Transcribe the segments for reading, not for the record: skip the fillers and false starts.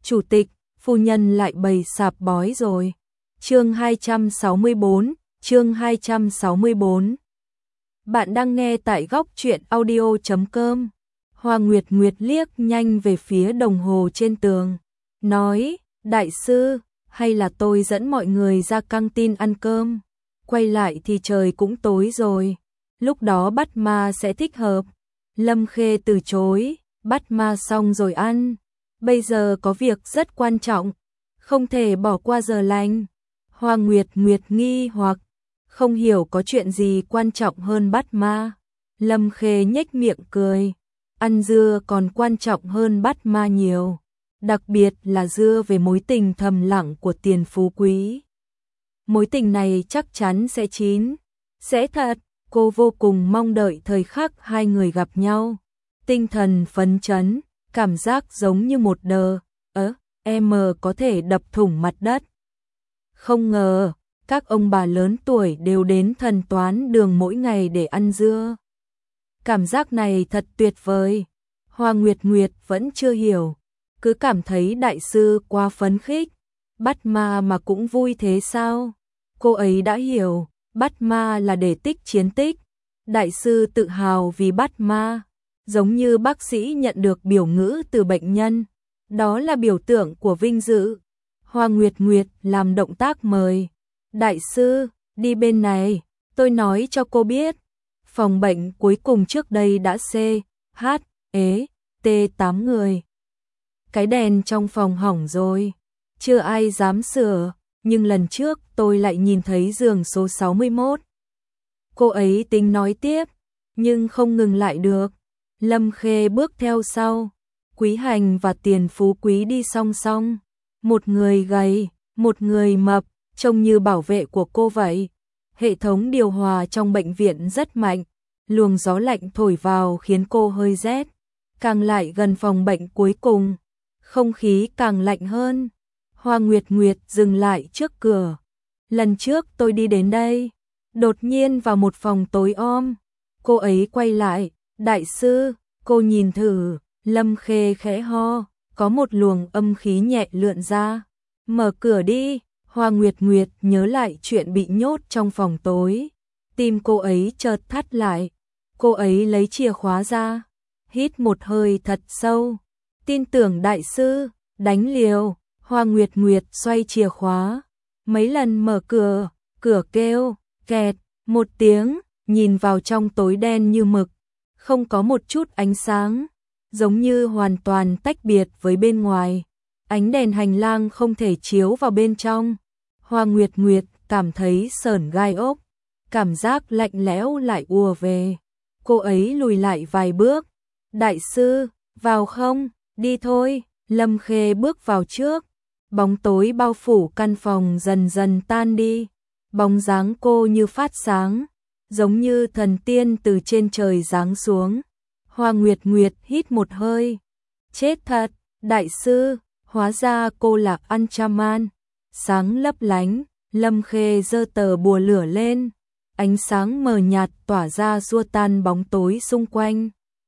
chủ tịch, phu nhân lại bày sạp bói rồi. Chương 264, chương 264. Bạn đang nghe tại góc truyện audio.com. Hoa Nguyệt Nguyệt liếc nhanh về phía đồng hồ trên tường, nói, đại sư, hay là tôi dẫn mọi người ra căng tin ăn cơm, quay lại thì trời cũng tối rồi, lúc đó bắt ma sẽ thích hợp. Lâm Khê từ chối, bắt ma xong rồi ăn, bây giờ có việc rất quan trọng, không thể bỏ qua giờ lành. Hoa Nguyệt Nguyệt nghi hoặc, không hiểu có chuyện gì quan trọng hơn bắt ma. Lâm Khê nhếch miệng cười, ăn dưa còn quan trọng hơn bắt ma nhiều, đặc biệt là dưa về mối tình thầm lặng của Tiền Phú Quý. Mối tình này chắc chắn sẽ chín, sẽ thật, cô vô cùng mong đợi thời khắc hai người gặp nhau. Tinh thần phấn chấn, cảm giác giống như một đờ, em có thể đập thủng mặt đất. Không ngờ, các ông bà lớn tuổi đều đến Thần Toán Đường mỗi ngày để ăn dưa. Cảm giác này thật tuyệt vời. Hoa Nguyệt Nguyệt vẫn chưa hiểu, cứ cảm thấy đại sư quá phấn khích, bắt ma mà cũng vui thế sao? Cô ấy đã hiểu, bắt ma là để tích chiến tích. Đại sư tự hào vì bắt ma, giống như bác sĩ nhận được biểu ngữ từ bệnh nhân, đó là biểu tượng của vinh dự. Hoa Nguyệt Nguyệt làm động tác mời, đại sư, đi bên này, tôi nói cho cô biết. Phòng bệnh cuối cùng trước đây đã T8 người. Cái đèn trong phòng hỏng rồi, chưa ai dám sửa, nhưng lần trước tôi lại nhìn thấy giường số 61. Cô ấy tính nói tiếp, nhưng không ngừng lại được. Lâm Khê bước theo sau, Quý Hành và Tiền Phú Quý đi song song. Một người gầy, một người mập, trông như bảo vệ của cô vậy. Hệ thống điều hòa trong bệnh viện rất mạnh, luồng gió lạnh thổi vào khiến cô hơi rét. Càng lại gần phòng bệnh cuối cùng, không khí càng lạnh hơn. Hoa Nguyệt Nguyệt dừng lại trước cửa. Lần trước tôi đi đến đây, đột nhiên vào một phòng tối om. Cô ấy quay lại, đại sư, cô nhìn thử. Lâm Khê khẽ ho, có một luồng âm khí nhẹ lượn ra. Mở cửa đi. Hoa Nguyệt Nguyệt nhớ lại chuyện bị nhốt trong phòng tối. Tim cô ấy chợt thắt lại. Cô ấy lấy chìa khóa ra, hít một hơi thật sâu. Tin tưởng đại sư, đánh liều. Hoa Nguyệt Nguyệt xoay chìa khóa, mấy lần mở cửa, cửa kêu, kẹt, một tiếng, nhìn vào trong tối đen như mực, không có một chút ánh sáng, giống như hoàn toàn tách biệt với bên ngoài. Ánh đèn hành lang không thể chiếu vào bên trong. Hoa Nguyệt Nguyệt cảm thấy sởn gai ốc, cảm giác lạnh lẽo lại ùa về. Cô ấy lùi lại vài bước. Đại sư, vào không? Đi thôi. Lâm Khê bước vào trước. Bóng tối bao phủ căn phòng dần dần tan đi. Bóng dáng cô như phát sáng, giống như thần tiên từ trên trời giáng xuống. Hoa Nguyệt Nguyệt hít một hơi. Chết thật, đại sư, hóa ra cô là Anchaman. Sáng lấp lánh, Lâm Khê giơ tờ bùa lửa lên. Ánh sáng mờ nhạt tỏa ra xua tan bóng tối xung quanh.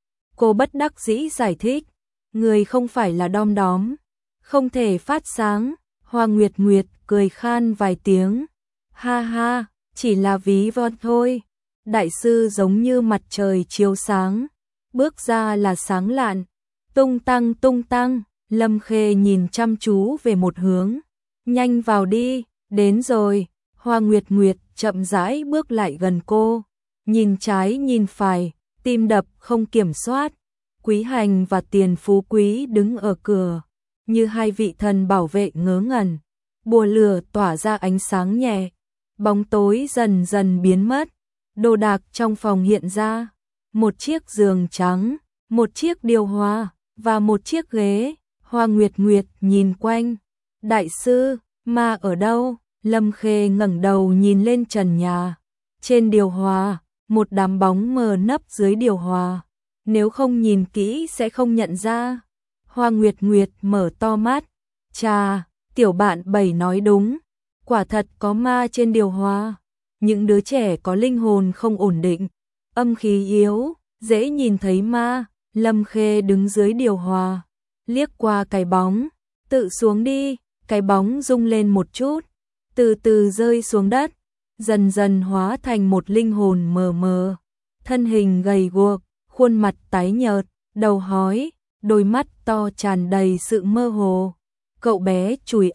Cô bất đắc dĩ giải thích, người không phải là đom đóm, không thể phát sáng. Hoa Nguyệt Nguyệt cười khan vài tiếng. Ha ha, chỉ là ví von thôi. Đại sư giống như mặt trời chiếu sáng, bước ra là sáng lạn. Tung tăng tung tăng. Lâm Khê nhìn chăm chú về một hướng. Nhanh vào đi, đến rồi. Hoa Nguyệt Nguyệt chậm rãi bước lại gần cô, nhìn trái nhìn phải, tim đập không kiểm soát. Quý Hành và Tiền Phú Quý đứng ở cửa, như hai vị thần bảo vệ ngớ ngẩn. Bùa lửa tỏa ra ánh sáng nhẹ, bóng tối dần dần biến mất. Đồ đạc trong phòng hiện ra, một chiếc giường trắng, một chiếc điều hòa và một chiếc ghế. Hoa Nguyệt Nguyệt nhìn quanh. Đại sư, ma ở đâu? Lâm Khê ngẩng đầu nhìn lên trần nhà. Trên điều hòa, một đám bóng mờ nấp dưới điều hòa. Nếu không nhìn kỹ sẽ không nhận ra. Hoa Nguyệt Nguyệt mở to mắt. Chà, tiểu bạn Bảy nói đúng. Quả thật có ma trên điều hòa. Những đứa trẻ có linh hồn không ổn định, âm khí yếu, dễ nhìn thấy ma. Lâm Khê đứng dưới điều hòa, liếc qua cái bóng, tự xuống đi, cái bóng rung lên một chút, từ từ rơi xuống đất, dần dần hóa thành một linh hồn mờ mờ, thân hình gầy guộc, khuôn mặt tái nhợt, đầu hói, đôi mắt to tràn đầy sự mơ hồ. Cậu bé chùi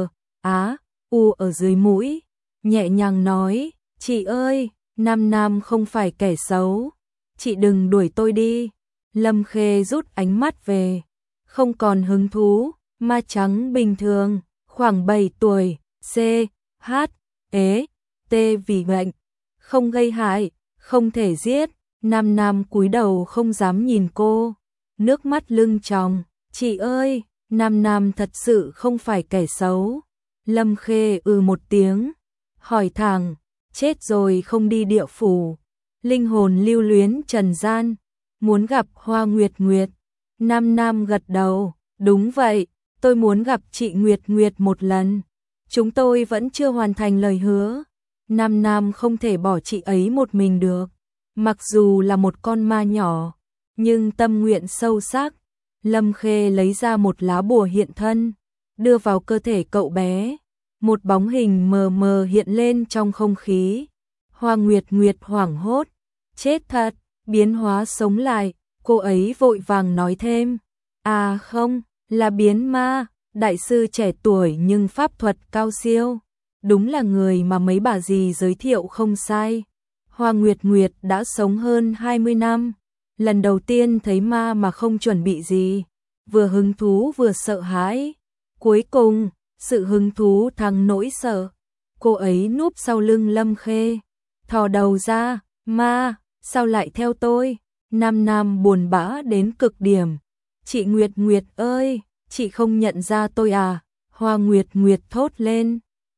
u ở dưới mũi, nhẹ nhàng nói, chị ơi, Nam Nam không phải kẻ xấu, chị đừng đuổi tôi đi. Lâm Khê rút ánh mắt về, không còn hứng thú, ma trắng bình thường, khoảng 7 tuổi, C, H, ế, T vì bệnh, không gây hại, không thể giết. Nam Nam cúi đầu không dám nhìn cô, nước mắt lưng tròng, chị ơi, Nam Nam thật sự không phải kẻ xấu. Lâm Khê một tiếng, hỏi thẳng, chết rồi không đi địa phủ, linh hồn lưu luyến trần gian, muốn gặp Hoa Nguyệt Nguyệt. Nam Nam gật đầu, đúng vậy, tôi muốn gặp chị Nguyệt Nguyệt một lần, chúng tôi vẫn chưa hoàn thành lời hứa. Nam Nam không thể bỏ chị ấy một mình được, mặc dù là một con ma nhỏ, nhưng tâm nguyện sâu sắc. Lâm Khê lấy ra một lá bùa hiện thân, đưa vào cơ thể cậu bé, một bóng hình mờ mờ hiện lên trong không khí. Hoa Nguyệt Nguyệt hoảng hốt, chết thật, biến hóa sống lại, cô ấy vội vàng nói thêm, à không, là biến ma, đại sư trẻ tuổi nhưng pháp thuật cao siêu, đúng là người mà mấy bà dì giới thiệu không sai. Hoa Nguyệt Nguyệt đã sống hơn 20 năm, lần đầu tiên thấy ma mà không chuẩn bị gì, vừa hứng thú vừa sợ hãi. Cuối cùng, sự hứng thú thắng nỗi sợ. Cô ấy núp sau lưng Lâm Khê, thò đầu ra, ma, sao lại theo tôi? Nam Nam buồn bã đến cực điểm. Chị Nguyệt Nguyệt ơi, chị không nhận ra tôi à? Hoa Nguyệt Nguyệt thốt lên.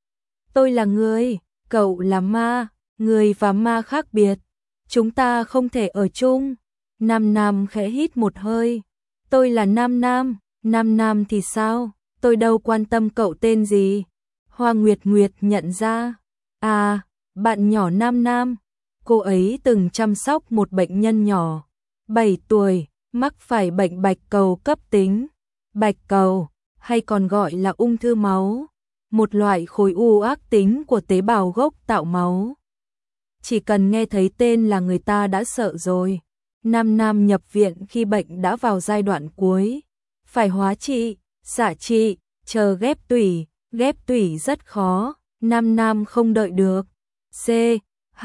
Tôi là người, cậu là ma, người và ma khác biệt. Chúng ta không thể ở chung. Nam Nam khẽ hít một hơi. Tôi là Nam Nam, Nam Nam thì sao? Tôi đâu quan tâm cậu tên gì. Hoa Nguyệt Nguyệt nhận ra. À, bạn nhỏ Nam Nam. Cô ấy từng chăm sóc một bệnh nhân nhỏ, 7 tuổi, mắc phải bệnh bạch cầu cấp tính. Bạch cầu, hay còn gọi là ung thư máu, một loại khối u ác tính của tế bào gốc tạo máu. Chỉ cần nghe thấy tên là người ta đã sợ rồi. Nam Nam nhập viện khi bệnh đã vào giai đoạn cuối, phải hóa trị, xạ trị, chờ ghép tủy rất khó, Nam Nam không đợi được. C, H,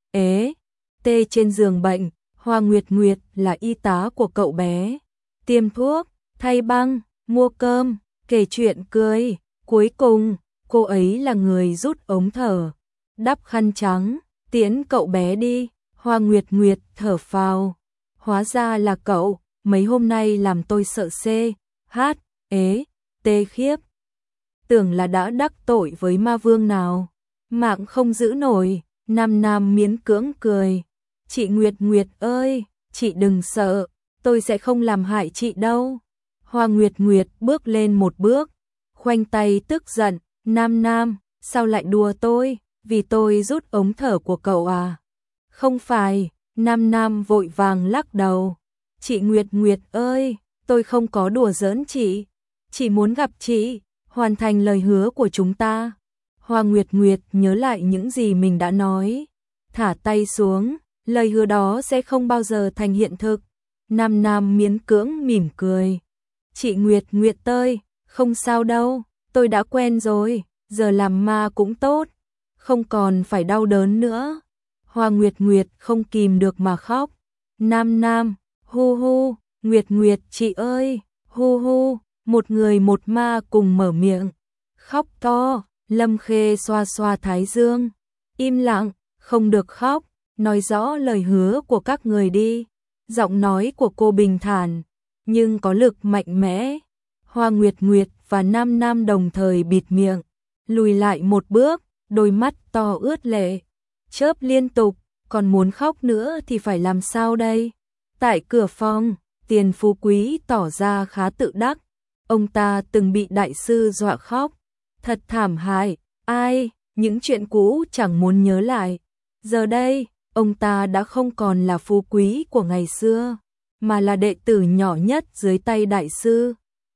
ế, T trên giường bệnh, Hoa Nguyệt Nguyệt là y tá của cậu bé, tiêm thuốc, thay băng, mua cơm, kể chuyện cười, cuối cùng, cô ấy là người rút ống thở, đắp khăn trắng, tiễn cậu bé đi. Hoa Nguyệt Nguyệt thở phào, hóa ra là cậu, mấy hôm nay làm tôi sợ C, H, ế, T khiếp. Tưởng là đã đắc tội với ma vương nào, mạng không giữ nổi. Nam Nam miễn cưỡng cười. Chị Nguyệt Nguyệt ơi, chị đừng sợ, tôi sẽ không làm hại chị đâu. Hoa Nguyệt Nguyệt bước lên một bước, khoanh tay tức giận, Nam Nam, sao lại đùa tôi, vì tôi rút ống thở của cậu à? Không phải, Nam Nam vội vàng lắc đầu. Chị Nguyệt Nguyệt ơi, tôi không có đùa giỡn chị, chỉ muốn gặp chị, hoàn thành lời hứa của chúng ta. Hoa Nguyệt Nguyệt nhớ lại những gì mình đã nói, thả tay xuống, lời hứa đó sẽ không bao giờ thành hiện thực. Nam Nam miễn cưỡng mỉm cười. Chị Nguyệt Nguyệt ơi, không sao đâu, tôi đã quen rồi, giờ làm ma cũng tốt, không còn phải đau đớn nữa. Hoa Nguyệt Nguyệt không kìm được mà khóc. Nam Nam, hu hu, Nguyệt Nguyệt chị ơi, hu hu, một người một ma cùng mở miệng, khóc to. Lâm Khê xoa xoa thái dương, im lặng, không được khóc, nói rõ lời hứa của các người đi. Giọng nói của cô bình thản, nhưng có lực mạnh mẽ. Hoa Nguyệt Nguyệt và Nam Nam đồng thời bịt miệng, lùi lại một bước, đôi mắt to ướt lệ, chớp liên tục, còn muốn khóc nữa thì phải làm sao đây? Tại cửa phòng, Tiền Phú Quý tỏ ra khá tự đắc, ông ta từng bị đại sư dọa khóc. Thật thảm hại, ai, những chuyện cũ chẳng muốn nhớ lại. Giờ đây, ông ta đã không còn là phú quý của ngày xưa, mà là đệ tử nhỏ nhất dưới tay đại sư.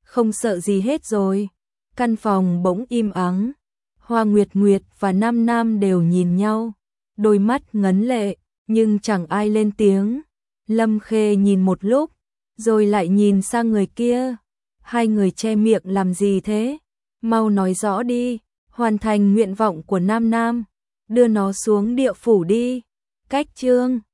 không sợ gì hết rồi. Căn phòng bỗng im ắng. Hoa Nguyệt Nguyệt và Nam Nam đều nhìn nhau, đôi mắt ngấn lệ, nhưng chẳng ai lên tiếng. Lâm Khê nhìn một lúc, rồi lại nhìn sang người kia. Hai người che miệng làm gì thế? Mau nói rõ đi, hoàn thành nguyện vọng của Nam Nam, đưa nó xuống địa phủ đi. Cách chương